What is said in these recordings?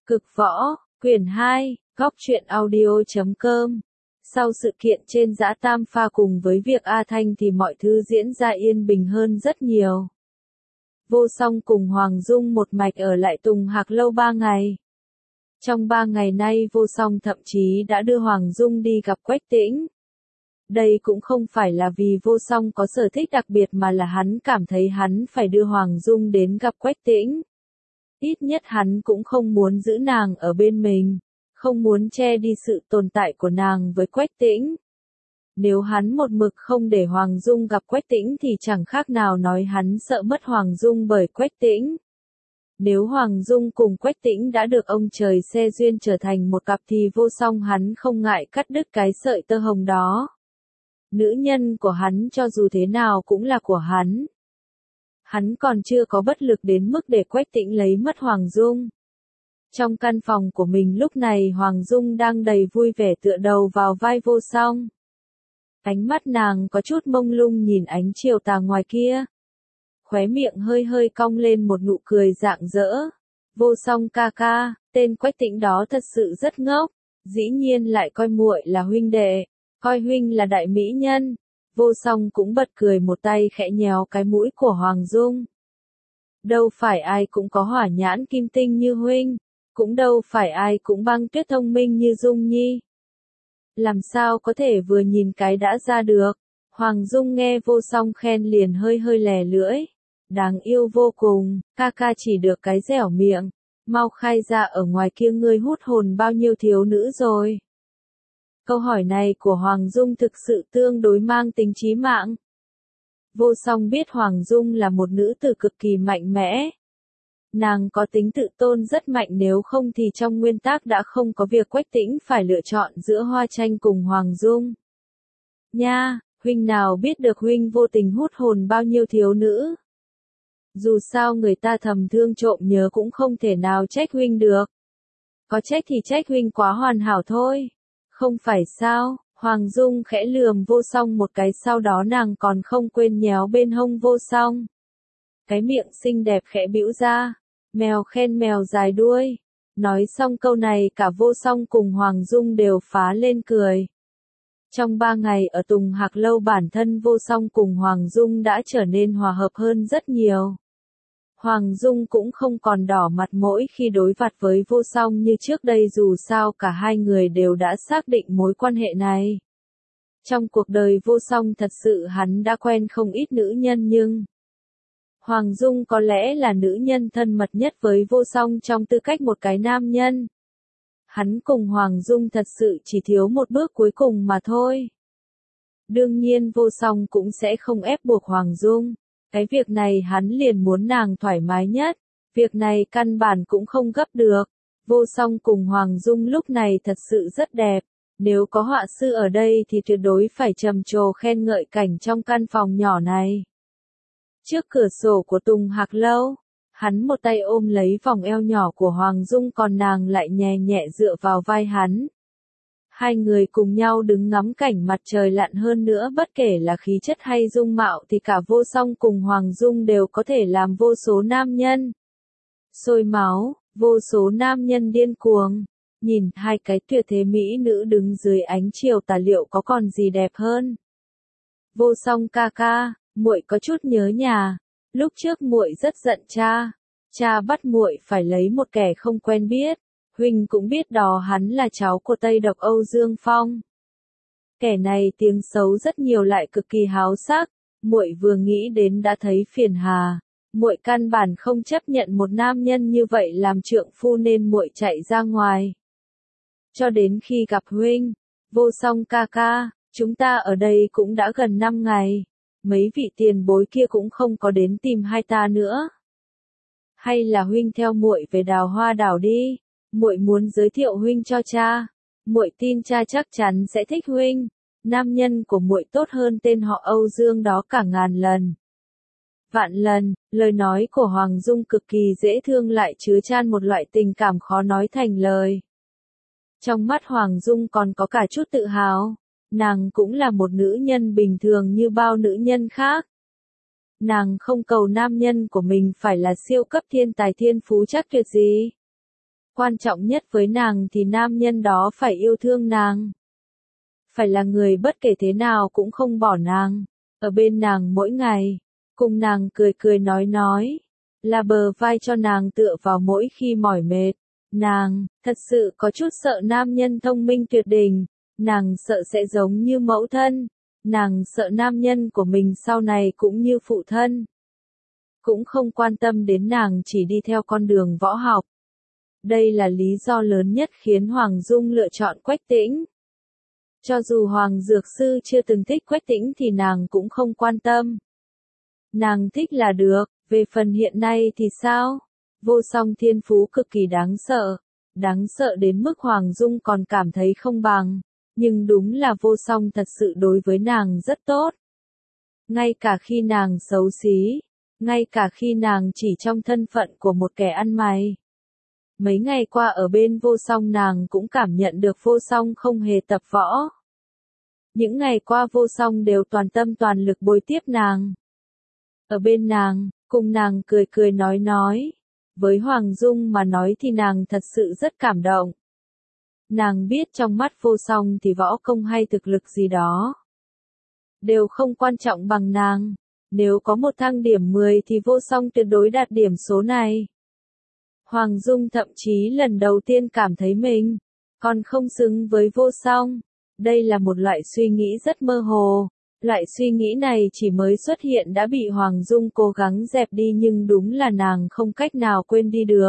Cực võ, quyển 2, góc truyện audio.com. Sau sự kiện trên Dã Tam Pha cùng với việc A Thanh thì mọi thứ diễn ra yên bình hơn rất nhiều. Vô Song cùng Hoàng Dung một mạch ở lại Tùng Hạc Lâu 3 ngày. Trong 3 ngày nay Vô Song thậm chí đã đưa Hoàng Dung đi gặp Quách Tĩnh. Đây cũng không phải là vì Vô Song có sở thích đặc biệt mà là hắn cảm thấy hắn phải đưa Hoàng Dung đến gặp Quách Tĩnh. Ít nhất hắn cũng không muốn giữ nàng ở bên mình, không muốn che đi sự tồn tại của nàng với Quách Tĩnh. Nếu hắn một mực không để Hoàng Dung gặp Quách Tĩnh thì chẳng khác nào nói hắn sợ mất Hoàng Dung bởi Quách Tĩnh. Nếu Hoàng Dung cùng Quách Tĩnh đã được ông trời xe duyên trở thành một cặp thì Vô Song hắn không ngại cắt đứt cái sợi tơ hồng đó. Nữ nhân của hắn cho dù thế nào cũng là của hắn. Hắn còn chưa có bất lực đến mức để Quách Tĩnh lấy mất Hoàng Dung. Trong căn phòng của mình lúc này Hoàng Dung đang đầy vui vẻ tựa đầu vào vai Vô Song. Ánh mắt nàng có chút mông lung nhìn ánh chiều tà ngoài kia. Khóe miệng hơi hơi cong lên một nụ cười rạng rỡ. Vô Song ca ca, tên Quách Tĩnh đó thật sự rất ngốc, dĩ nhiên lại coi muội là huynh đệ, coi huynh là đại mỹ nhân. Vô Song cũng bật cười một tay khẽ nhéo cái mũi của Hoàng Dung. Đâu phải ai cũng có hỏa nhãn kim tinh như huynh, cũng đâu phải ai cũng băng tuyết thông minh như Dung Nhi. Làm sao có thể vừa nhìn cái đã ra được. Hoàng Dung nghe Vô Song khen liền hơi hơi lè lưỡi. Đáng yêu vô cùng, ca ca chỉ được cái dẻo miệng. Mau khai ra ở ngoài kia ngươi hút hồn bao nhiêu thiếu nữ rồi. Câu hỏi này của Hoàng Dung thực sự tương đối mang tính chí mạng. Vô Song biết Hoàng Dung là một nữ tử cực kỳ mạnh mẽ. Nàng có tính tự tôn rất mạnh, nếu không thì trong nguyên tắc đã không có việc Quách Tĩnh phải lựa chọn giữa Hoa Tranh cùng Hoàng Dung. Nha, huynh nào biết được huynh vô tình hút hồn bao nhiêu thiếu nữ. Dù sao người ta thầm thương trộm nhớ cũng không thể nào trách huynh được. Có trách thì trách huynh quá hoàn hảo thôi. Không phải sao? Hoàng Dung khẽ lườm Vô Song một cái, sau đó nàng còn không quên nhéo bên hông Vô Song. Cái miệng xinh đẹp khẽ bĩu ra. Mèo khen mèo dài đuôi. Nói xong câu này cả Vô Song cùng Hoàng Dung đều phá lên cười. Trong 3 ngày ở Tùng Hạc Lâu bản thân Vô Song cùng Hoàng Dung đã trở nên hòa hợp hơn rất nhiều. Hoàng Dung cũng không còn đỏ mặt mỗi khi đối mặt với Vô Song như trước đây, dù sao cả hai người đều đã xác định mối quan hệ này. Trong cuộc đời Vô Song thật sự hắn đã quen không ít nữ nhân nhưng Hoàng Dung có lẽ là nữ nhân thân mật nhất với Vô Song trong tư cách một cái nam nhân. Hắn cùng Hoàng Dung thật sự chỉ thiếu một bước cuối cùng mà thôi. Đương nhiên Vô Song cũng sẽ không ép buộc Hoàng Dung. Cái việc này hắn liền muốn nàng thoải mái nhất. Việc này căn bản cũng không gấp được. Vô Song cùng Hoàng Dung lúc này thật sự rất đẹp. Nếu có họa sư ở đây thì tuyệt đối phải trầm trồ khen ngợi cảnh trong căn phòng nhỏ này. Trước cửa sổ của Tùng Hạc Lâu, hắn một tay ôm lấy vòng eo nhỏ của Hoàng Dung, còn nàng lại nhẹ nhẹ dựa vào vai hắn. Hai người cùng nhau đứng ngắm cảnh mặt trời lặn, hơn nữa bất kể là khí chất hay dung mạo thì cả Vô Song cùng Hoàng Dung đều có thể làm vô số nam nhân sôi máu, vô số nam nhân điên cuồng. Nhìn hai cái tuyệt thế mỹ nữ đứng dưới ánh chiều tà liệu có còn gì đẹp hơn. Vô Song ca ca, muội có chút nhớ nhà. Lúc trước muội rất giận cha. Cha bắt muội phải lấy một kẻ không quen biết. Huynh cũng biết đó, hắn là cháu của Tây Độc Âu Dương Phong. Kẻ này tiếng xấu rất nhiều lại cực kỳ háo sắc. Muội vừa nghĩ đến đã thấy phiền hà. Muội căn bản không chấp nhận một nam nhân như vậy làm trượng phu nên muội chạy ra ngoài. Cho đến khi gặp huynh, Vô Song ca ca, chúng ta ở đây cũng đã gần 5 ngày. Mấy vị tiền bối kia cũng không có đến tìm hai ta nữa. Hay là huynh theo muội về Đào Hoa đảo đi. Muội muốn giới thiệu huynh cho cha. Muội tin cha chắc chắn sẽ thích huynh. Nam nhân của muội tốt hơn tên họ Âu Dương đó cả ngàn lần. Vạn lần. Lời nói của Hoàng Dung cực kỳ dễ thương lại chứa chan một loại tình cảm khó nói thành lời. Trong mắt Hoàng Dung còn có cả chút tự hào. Nàng cũng là một nữ nhân bình thường như bao nữ nhân khác. Nàng không cầu nam nhân của mình phải là siêu cấp thiên tài thiên phú chắc tuyệt gì. Quan trọng nhất với nàng thì nam nhân đó phải yêu thương nàng. Phải là người bất kể thế nào cũng không bỏ nàng, ở bên nàng mỗi ngày, cùng nàng cười cười nói, là bờ vai cho nàng tựa vào mỗi khi mỏi mệt. Nàng, thật sự có chút sợ nam nhân thông minh tuyệt đỉnh, nàng sợ sẽ giống như mẫu thân, nàng sợ nam nhân của mình sau này cũng như phụ thân. Cũng không quan tâm đến nàng chỉ đi theo con đường võ học. Đây là lý do lớn nhất khiến Hoàng Dung lựa chọn Quách Tĩnh. Cho dù Hoàng Dược Sư chưa từng thích Quách Tĩnh thì nàng cũng không quan tâm. Nàng thích là được, về phần hiện nay thì sao? Vô Song thiên phú cực kỳ đáng sợ đến mức Hoàng Dung còn cảm thấy không bằng, nhưng đúng là Vô Song thật sự đối với nàng rất tốt. Ngay cả khi nàng xấu xí, ngay cả khi nàng chỉ trong thân phận của một kẻ ăn mày. Mấy ngày qua ở bên Vô Song nàng cũng cảm nhận được Vô Song không hề tập võ. Những ngày qua Vô Song đều toàn tâm toàn lực bồi tiếp nàng. Ở bên nàng, cùng nàng cười cười nói. Với Hoàng Dung mà nói thì nàng thật sự rất cảm động. Nàng biết trong mắt Vô Song thì võ công hay thực lực gì đó đều không quan trọng bằng nàng. Nếu có một thang điểm 10 thì Vô Song tuyệt đối đạt điểm số này. Hoàng Dung thậm chí lần đầu tiên cảm thấy mình còn không xứng với Vô Song. Đây là một loại suy nghĩ rất mơ hồ. Loại suy nghĩ này chỉ mới xuất hiện đã bị Hoàng Dung cố gắng dẹp đi nhưng đúng là nàng không cách nào quên đi được.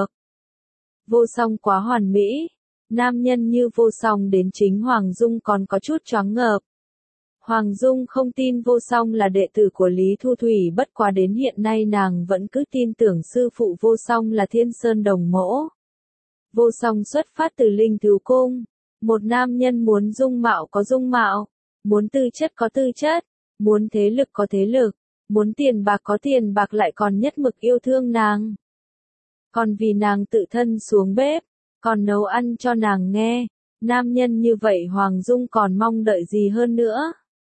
Vô Song quá hoàn mỹ. Nam nhân như Vô Song đến chính Hoàng Dung còn có chút choáng ngợp. Hoàng Dung không tin Vô Song là đệ tử của Lý Thu Thủy, bất quá đến hiện nay nàng vẫn cứ tin tưởng sư phụ Vô Song là Thiên Sơn Đồng Mỗ. Vô Song xuất phát từ Linh Thú Cung. Một nam nhân muốn dung mạo có dung mạo, muốn tư chất có tư chất, muốn thế lực có thế lực, muốn tiền bạc có tiền bạc, lại còn nhất mực yêu thương nàng. Còn vì nàng tự thân xuống bếp, còn nấu ăn cho nàng nghe. Nam nhân như vậy Hoàng Dung còn mong đợi gì hơn nữa.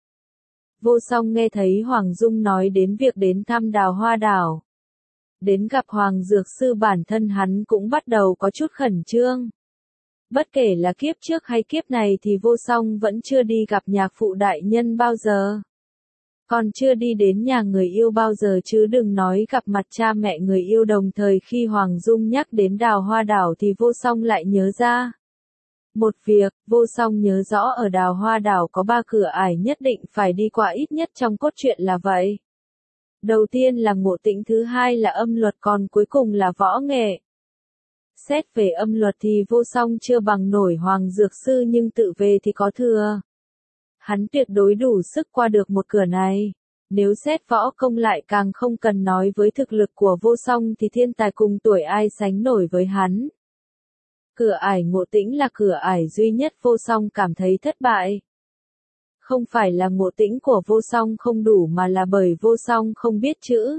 Vô Song nghe thấy Hoàng Dung nói đến việc đến thăm Đào Hoa Đảo, đến gặp Hoàng Dược Sư, bản thân hắn cũng bắt đầu có chút khẩn trương. Bất kể là kiếp trước hay kiếp này thì Vô Song vẫn chưa đi gặp nhạc phụ đại nhân bao giờ. Còn chưa đi đến nhà người yêu bao giờ chứ đừng nói gặp mặt cha mẹ người yêu. Đồng thời khi Hoàng Dung nhắc đến Đào Hoa Đảo thì Vô Song lại nhớ ra một việc. Vô Song nhớ rõ ở Đào Hoa Đảo có 3 cửa ải nhất định phải đi qua, ít nhất trong cốt truyện là vậy. Đầu tiên là Ngộ Tĩnh, thứ hai là âm luật, còn cuối cùng là võ nghệ. Xét về âm luật thì Vô Song chưa bằng nổi Hoàng Dược Sư, nhưng tự về thì có thừa. Hắn tuyệt đối đủ sức qua được một cửa này. Nếu xét võ công lại càng không cần nói, với thực lực của Vô Song thì thiên tài cùng tuổi ai sánh nổi với hắn. Cửa ải Ngộ Tĩnh là cửa ải duy nhất Vô Song cảm thấy thất bại. Không phải là ngộ tĩnh của Vô Song không đủ mà là bởi Vô Song không biết chữ.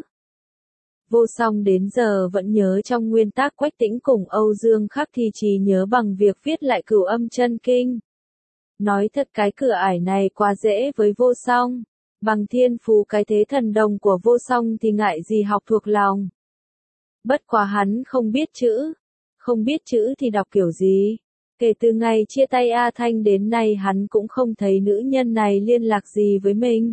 Vô Song đến giờ vẫn nhớ trong nguyên tác Quách Tĩnh cùng Âu Dương Khắc thì trí nhớ bằng việc viết lại Cửu Âm Chân Kinh. Nói thật cái cửa ải này quá dễ với Vô Song. Bằng thiên phú cái thế thần đồng của Vô Song thì ngại gì học thuộc lòng. Bất quá hắn không biết chữ. Không biết chữ thì đọc kiểu gì? Kể từ ngày chia tay A Thanh đến nay hắn cũng không thấy nữ nhân này liên lạc gì với mình.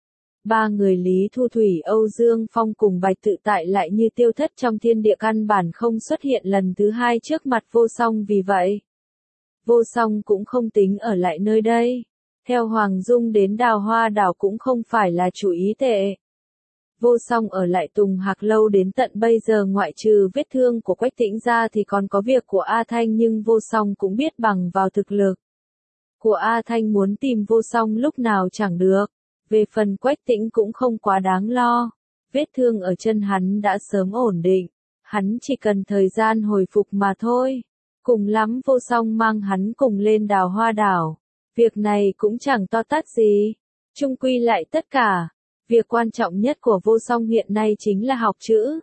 3 người Lý Thu Thủy, Âu Dương Phong cùng Bạch Tự Tại lại như tiêu thất trong thiên địa, căn bản không xuất hiện lần thứ hai trước mặt Vô Song. Vì vậy, Vô Song cũng không tính ở lại nơi đây. Theo Hoàng Dung đến Đào Hoa Đảo cũng không phải là chủ ý tệ. Vô Song ở lại Tùng Hạc lâu đến tận bây giờ, ngoại trừ vết thương của Quách Tĩnh ra thì còn có việc của A Thanh, nhưng Vô Song cũng biết bằng vào thực lực của A Thanh muốn tìm Vô Song lúc nào chẳng được. Về phần Quách Tĩnh cũng không quá đáng lo. Vết thương ở chân hắn đã sớm ổn định. Hắn chỉ cần thời gian hồi phục mà thôi. Cùng lắm Vô Song mang hắn cùng lên Đào Hoa Đảo. Việc này cũng chẳng to tát gì. Chung quy lại tất cả, việc quan trọng nhất của Vô Song hiện nay chính là học chữ.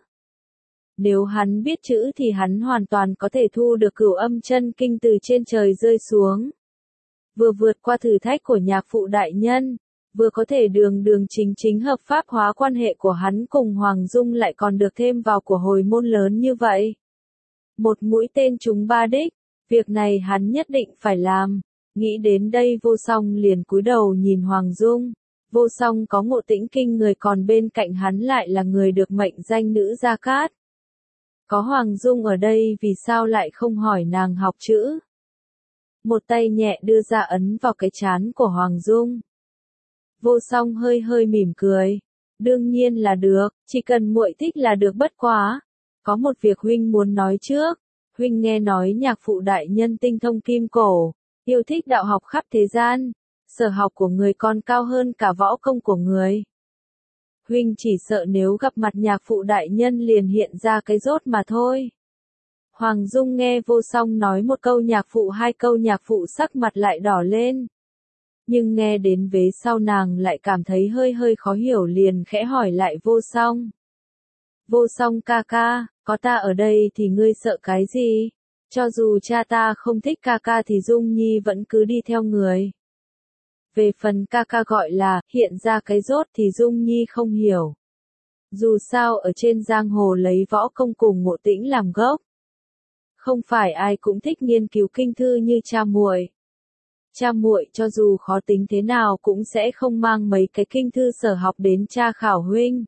Nếu hắn biết chữ thì hắn hoàn toàn có thể thu được Cửu Âm Chân Kinh từ trên trời rơi xuống. Vừa vượt qua thử thách của nhạc phụ đại nhân, vừa có thể đường chính hợp pháp hóa quan hệ của hắn cùng Hoàng Dung, lại còn được thêm vào của hồi môn lớn như vậy. Một mũi tên trúng ba đích, việc này hắn nhất định phải làm. Nghĩ đến đây Vô Song liền cúi đầu nhìn Hoàng Dung. Vô Song có ngộ tĩnh kinh người, còn bên cạnh hắn lại là người được mệnh danh nữ Gia Cát. Có Hoàng Dung ở đây vì sao lại không hỏi nàng học chữ? Một tay nhẹ đưa ra ấn vào cái trán của Hoàng Dung. Vô Song hơi hơi mỉm cười. Đương nhiên là được, chỉ cần muội thích là được, bất quá. Có một việc huynh muốn nói trước. Huynh nghe nói nhạc phụ đại nhân tinh thông kim cổ, yêu thích đạo học khắp thế gian. Sở học của người còn cao hơn cả võ công của người. Huynh chỉ sợ nếu gặp mặt nhạc phụ đại nhân liền hiện ra cái rốt mà thôi. Hoàng Dung nghe Vô Song nói một câu nhạc phụ, hai câu nhạc phụ, sắc mặt lại đỏ lên. Nhưng nghe đến vế sau nàng lại cảm thấy hơi hơi khó hiểu, liền khẽ hỏi lại Vô Song. Vô Song ca ca, có ta ở đây thì ngươi sợ cái gì? Cho dù cha ta không thích ca ca thì Dung Nhi vẫn cứ đi theo người. Về phần ca ca gọi là hiện ra cái rốt thì Dung Nhi không hiểu. Dù sao ở trên giang hồ lấy võ công cùng ngộ tĩnh làm gốc. Không phải ai cũng thích nghiên cứu kinh thư như cha muội. Cha muội cho dù khó tính thế nào cũng sẽ không mang mấy cái kinh thư sở học đến tra khảo huynh.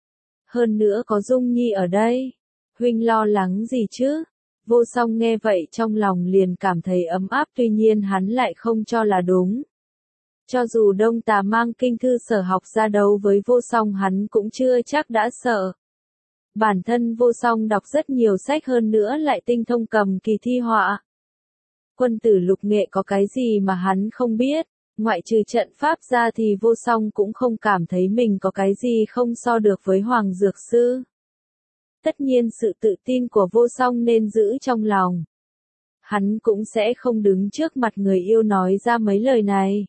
Hơn nữa có Dung Nhi ở đây, huynh lo lắng gì chứ? Vô Song nghe vậy trong lòng liền cảm thấy ấm áp, tuy nhiên hắn lại không cho là đúng. Cho dù Đông Tà mang kinh thư sở học ra đấu với Vô Song hắn cũng chưa chắc đã sợ. Bản thân Vô Song đọc rất nhiều sách, hơn nữa lại tinh thông cầm kỳ thi họa. Quân tử lục nghệ có cái gì mà hắn không biết, ngoại trừ trận pháp ra thì Vô Song cũng không cảm thấy mình có cái gì không so được với Hoàng Dược Sư. Tất nhiên sự tự tin của Vô Song nên giữ trong lòng. Hắn cũng sẽ không đứng trước mặt người yêu nói ra mấy lời này.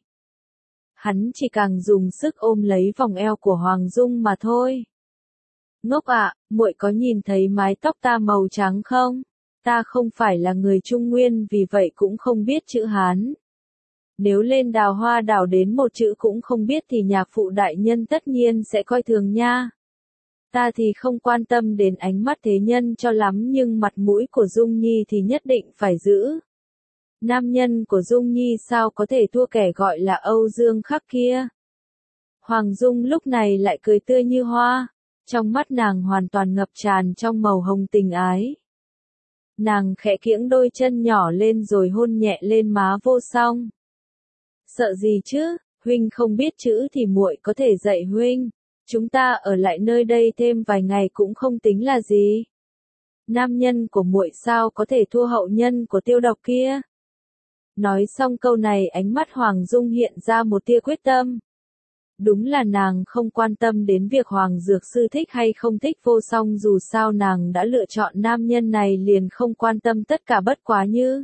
Hắn chỉ càng dùng sức ôm lấy vòng eo của Hoàng Dung mà thôi. Ngốc ạ, muội có nhìn thấy mái tóc ta màu trắng không? Ta không phải là người Trung Nguyên vì vậy cũng không biết chữ Hán. Nếu lên Đào Hoa đảo đến một chữ cũng không biết thì nhạc phụ đại nhân tất nhiên sẽ coi thường nha. Ta thì không quan tâm đến ánh mắt thế nhân cho lắm, nhưng mặt mũi của Dung Nhi thì nhất định phải giữ. Nam nhân của Dung Nhi sao có thể thua kẻ gọi là Âu Dương Khắc kia. Hoàng Dung lúc này lại cười tươi như hoa, trong mắt nàng hoàn toàn ngập tràn trong màu hồng tình ái. Nàng khẽ kiễng đôi chân nhỏ lên rồi hôn nhẹ lên má Vô Song. Sợ gì chứ, huynh không biết chữ thì muội có thể dạy huynh. Chúng ta ở lại nơi đây thêm vài ngày cũng không tính là gì. Nam nhân của muội sao có thể thua hậu nhân của Tiêu Độc kia. Nói xong câu này ánh mắt Hoàng Dung hiện ra một tia quyết tâm. Đúng là nàng không quan tâm đến việc Hoàng Dược Sư thích hay không thích Vô Song, dù sao nàng đã lựa chọn nam nhân này liền không quan tâm tất cả, bất quá như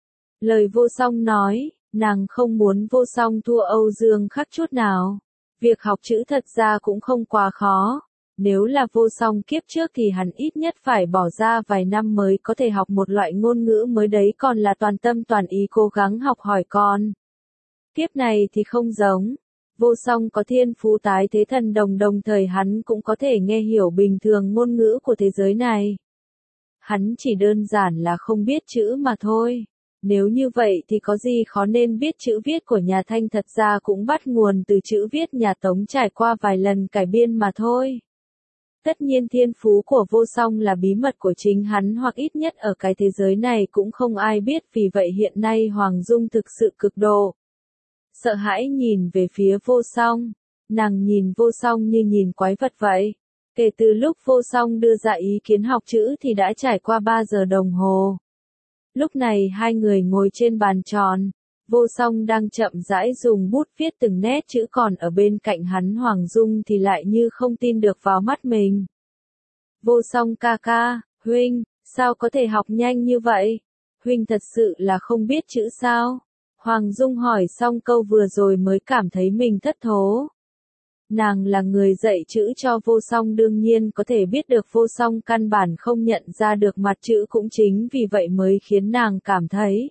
lời Vô Song nói, nàng không muốn Vô Song thua Âu Dương Khắc chút nào. Việc học chữ thật ra cũng không quá khó. Nếu là Vô Song kiếp trước thì hắn ít nhất phải bỏ ra vài năm mới có thể học một loại ngôn ngữ mới đấy, còn là toàn tâm toàn ý cố gắng học hỏi con. Kiếp này thì không giống. Vô Song có thiên phú tái thế thần đồng, đồng thời hắn cũng có thể nghe hiểu bình thường ngôn ngữ của thế giới này. Hắn chỉ đơn giản là không biết chữ mà thôi. Nếu như vậy thì có gì khó, nên biết chữ viết của nhà Thanh thật ra cũng bắt nguồn từ chữ viết nhà Tống, trải qua vài lần cải biên mà thôi. Tất nhiên thiên phú của Vô Song là bí mật của chính hắn, hoặc ít nhất ở cái thế giới này cũng không ai biết, vì vậy hiện nay Hoàng Dung thực sự cực độ sợ hãi nhìn về phía Vô Song. Nàng nhìn Vô Song như nhìn quái vật vậy. Kể từ lúc Vô Song đưa ra ý kiến học chữ thì đã trải qua 3 giờ đồng hồ. Lúc này hai người ngồi trên bàn tròn. Vô Song đang chậm rãi dùng bút viết từng nét chữ, còn ở bên cạnh hắn Hoàng Dung thì lại như không tin được vào mắt mình. Vô Song ca ca, huynh, sao có thể học nhanh như vậy? Huynh thật sự là không biết chữ sao? Hoàng Dung hỏi xong câu vừa rồi mới cảm thấy mình thất thố. Nàng là người dạy chữ cho Vô Song, đương nhiên có thể biết được Vô Song căn bản không nhận ra được mặt chữ, cũng chính vì vậy mới khiến nàng cảm thấy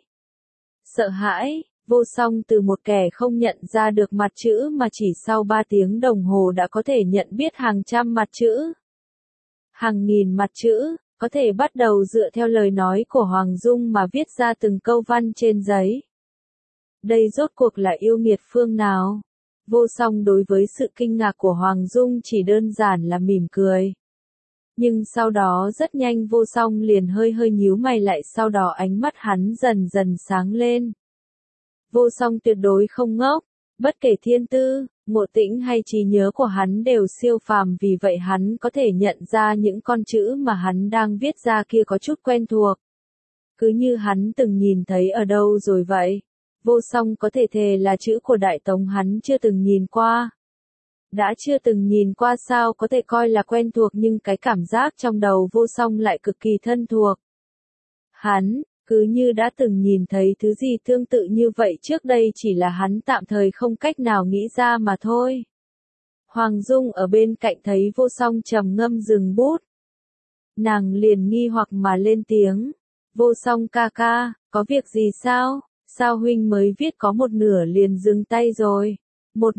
sợ hãi. Vô Song từ một kẻ không nhận ra được mặt chữ mà chỉ sau 3 tiếng đồng hồ đã có thể nhận biết hàng trăm mặt chữ, hàng nghìn mặt chữ. có thể bắt đầu dựa theo lời nói của Hoàng Dung mà viết ra từng câu văn trên giấy. Đây rốt cuộc là yêu nghiệt phương nào? Vô Song đối với sự kinh ngạc của Hoàng Dung chỉ đơn giản là mỉm cười. Nhưng sau đó rất nhanh Vô Song liền hơi hơi nhíu mày lại, sau đó ánh mắt hắn dần dần sáng lên. Vô Song tuyệt đối không ngốc, bất kể thiên tư, ngộ tĩnh hay trí nhớ của hắn đều siêu phàm, vì vậy hắn có thể nhận ra những con chữ mà hắn đang viết ra kia có chút quen thuộc. Cứ như hắn từng nhìn thấy ở đâu rồi vậy. Vô Song có thể thề là chữ của Đại Tống hắn chưa từng nhìn qua. Đã chưa từng nhìn qua sao có thể coi là quen thuộc, nhưng cái cảm giác trong đầu Vô Song lại cực kỳ thân thuộc. Hắn, cứ như đã từng nhìn thấy thứ gì tương tự như vậy trước đây, chỉ là hắn tạm thời không cách nào nghĩ ra mà thôi. Hoàng Dung ở bên cạnh thấy Vô Song trầm ngâm dừng bút. Nàng liền nghi hoặc mà lên tiếng. Vô Song ca ca, có việc gì sao? Sao huynh mới viết có một nửa liền dừng tay rồi? Một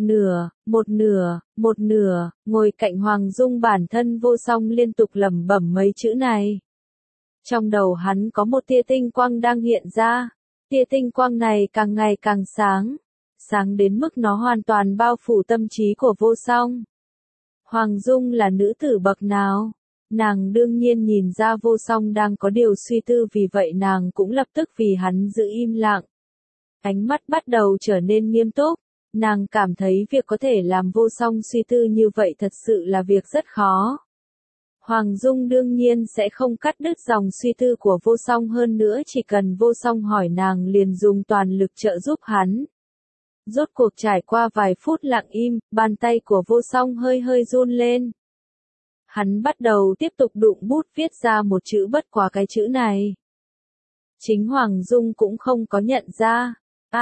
nửa, ngồi cạnh Hoàng Dung bản thân Vô Song liên tục lẩm bẩm mấy chữ này. Trong đầu hắn có một tia tinh quang đang hiện ra, tia tinh quang này càng ngày càng sáng, sáng đến mức nó hoàn toàn bao phủ tâm trí của Vô Song. Hoàng Dung là nữ tử bậc nào? Nàng đương nhiên nhìn ra Vô Song đang có điều suy tư, vì vậy nàng cũng lập tức vì hắn giữ im lặng. Ánh mắt bắt đầu trở nên nghiêm túc, nàng cảm thấy việc có thể làm Vô Song suy tư như vậy thật sự là việc rất khó. Hoàng Dung đương nhiên sẽ không cắt đứt dòng suy tư của Vô Song, hơn nữa chỉ cần Vô Song hỏi nàng liền dùng toàn lực trợ giúp hắn. Rốt cuộc trải qua vài phút lặng im, bàn tay của Vô Song hơi hơi run lên. Hắn bắt đầu tiếp tục đụng bút viết ra một chữ, bất quá cái chữ này. Chính Hoàng Dung cũng không có nhận ra.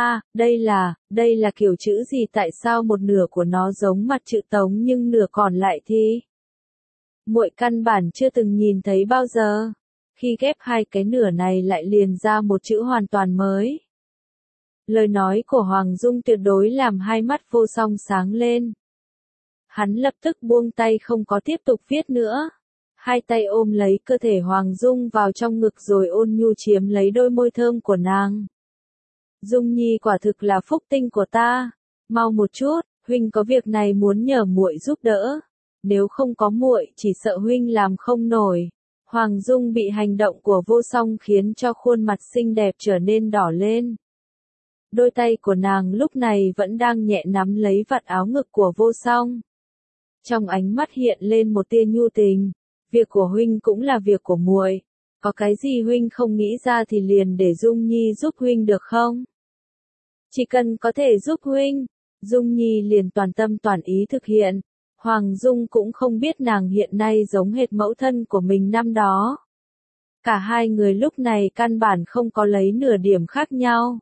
Đây là kiểu chữ gì, tại sao một nửa của nó giống mặt chữ Tống nhưng nửa còn lại thì muội căn bản chưa từng nhìn thấy bao giờ. Khi ghép hai cái nửa này lại liền ra một chữ hoàn toàn mới. Lời nói của Hoàng Dung tuyệt đối làm hai mắt Vô Song sáng lên. Hắn lập tức buông tay không có tiếp tục viết nữa. Hai tay ôm lấy cơ thể Hoàng Dung vào trong ngực rồi ôn nhu chiếm lấy đôi môi thơm của nàng. Dung Nhi quả thực là phúc tinh của ta. Mau một chút, huynh có việc này muốn nhờ muội giúp đỡ. Nếu không có muội, chỉ sợ huynh làm không nổi. Hoàng Dung bị hành động của Vô Song khiến cho khuôn mặt xinh đẹp trở nên đỏ lên. Đôi tay của nàng lúc này vẫn đang nhẹ nắm lấy vạt áo ngực của Vô Song. Trong ánh mắt hiện lên một tia nhu tình. Việc của huynh cũng là việc của muội. Có cái gì huynh không nghĩ ra thì liền để Dung Nhi giúp huynh được không? Chỉ cần có thể giúp huynh, Dung Nhi liền toàn tâm toàn ý thực hiện. Hoàng Dung cũng không biết nàng hiện nay giống hệt mẫu thân của mình năm đó. Cả hai người lúc này căn bản không có lấy nửa điểm khác nhau.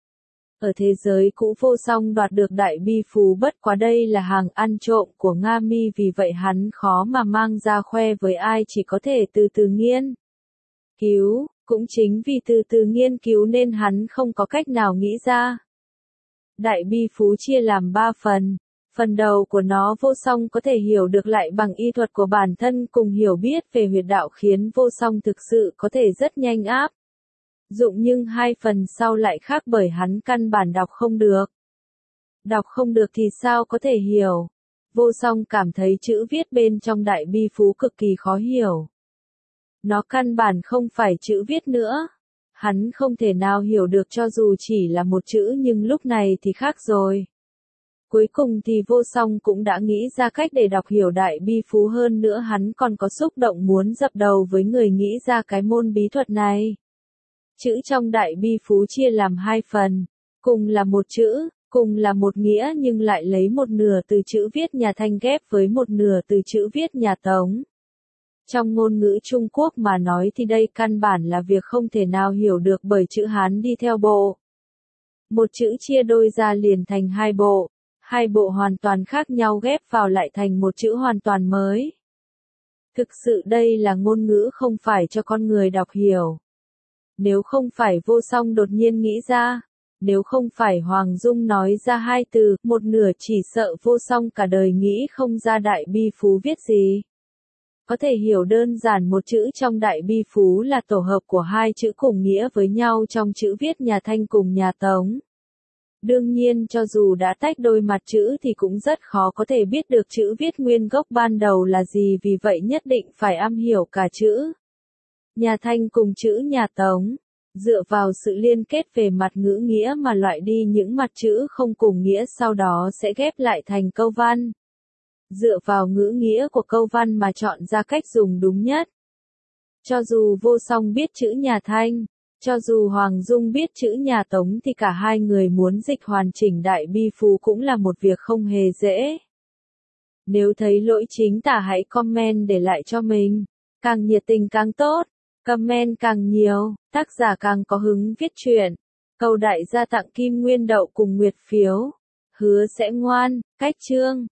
Ở thế giới cũ Vô Song đoạt được đại bi phú, bất quá đây là hàng ăn trộm của Nga Mi, vì vậy hắn khó mà mang ra khoe với ai, chỉ có thể từ từ nghiên cứu, cũng chính vì từ từ nghiên cứu nên hắn không có cách nào nghĩ ra. Đại bi phú chia làm 3 phần. Phần đầu của nó Vô Song có thể hiểu được lại bằng y thuật của bản thân cùng hiểu biết về huyệt đạo, khiến Vô Song thực sự có thể rất nhanh áp dụng, nhưng 2 phần sau lại khác, bởi hắn căn bản đọc không được. Đọc không được thì sao có thể hiểu? Vô Song cảm thấy chữ viết bên trong đại bi phú cực kỳ khó hiểu. Nó căn bản không phải chữ viết nữa. Hắn không thể nào hiểu được cho dù chỉ là một chữ, nhưng lúc này thì khác rồi. Cuối cùng thì Vô Song cũng đã nghĩ ra cách để đọc hiểu đại bi phú, hơn nữa hắn còn có xúc động muốn dập đầu với người nghĩ ra cái môn bí thuật này. Chữ trong đại bi phú chia làm 2 phần, cùng là một chữ, cùng là một nghĩa, nhưng lại lấy một nửa từ chữ viết nhà Thanh ghép với một nửa từ chữ viết nhà Tống. Trong ngôn ngữ Trung Quốc mà nói thì đây căn bản là việc không thể nào hiểu được, bởi chữ Hán đi theo bộ. Một chữ chia đôi ra liền thành 2 bộ. 2 bộ hoàn toàn khác nhau ghép vào lại thành một chữ hoàn toàn mới. Thực sự đây là ngôn ngữ không phải cho con người đọc hiểu. Nếu không phải Vô Song đột nhiên nghĩ ra, nếu không phải Hoàng Dung nói ra 2 từ, một nửa, chỉ sợ Vô Song cả đời nghĩ không ra đại bi phú viết gì. Có thể hiểu đơn giản một chữ trong Đại Bi Phú là tổ hợp của hai chữ cùng nghĩa với nhau trong chữ viết nhà Thanh cùng nhà Tống. Đương nhiên cho dù đã tách đôi mặt chữ thì cũng rất khó có thể biết được chữ viết nguyên gốc ban đầu là gì, vì vậy nhất định phải am hiểu cả chữ nhà Thanh cùng chữ nhà Tống. Dựa vào sự liên kết về mặt ngữ nghĩa mà loại đi những mặt chữ không cùng nghĩa, sau đó sẽ ghép lại thành câu văn. Dựa vào ngữ nghĩa của câu văn mà chọn ra cách dùng đúng nhất. Cho dù Vô Song biết chữ nhà Thanh, cho dù Hoàng Dung biết chữ nhà Tống thì cả hai người muốn dịch hoàn chỉnh Đại Bi Phú cũng là một việc không hề dễ. Nếu thấy lỗi chính tả hãy comment để lại cho mình. Càng nhiệt tình càng tốt, comment càng nhiều, tác giả càng có hứng viết truyện. Cầu đại gia tặng Kim Nguyên Đậu cùng Nguyệt Phiếu. Hứa sẽ ngoan, cách chương.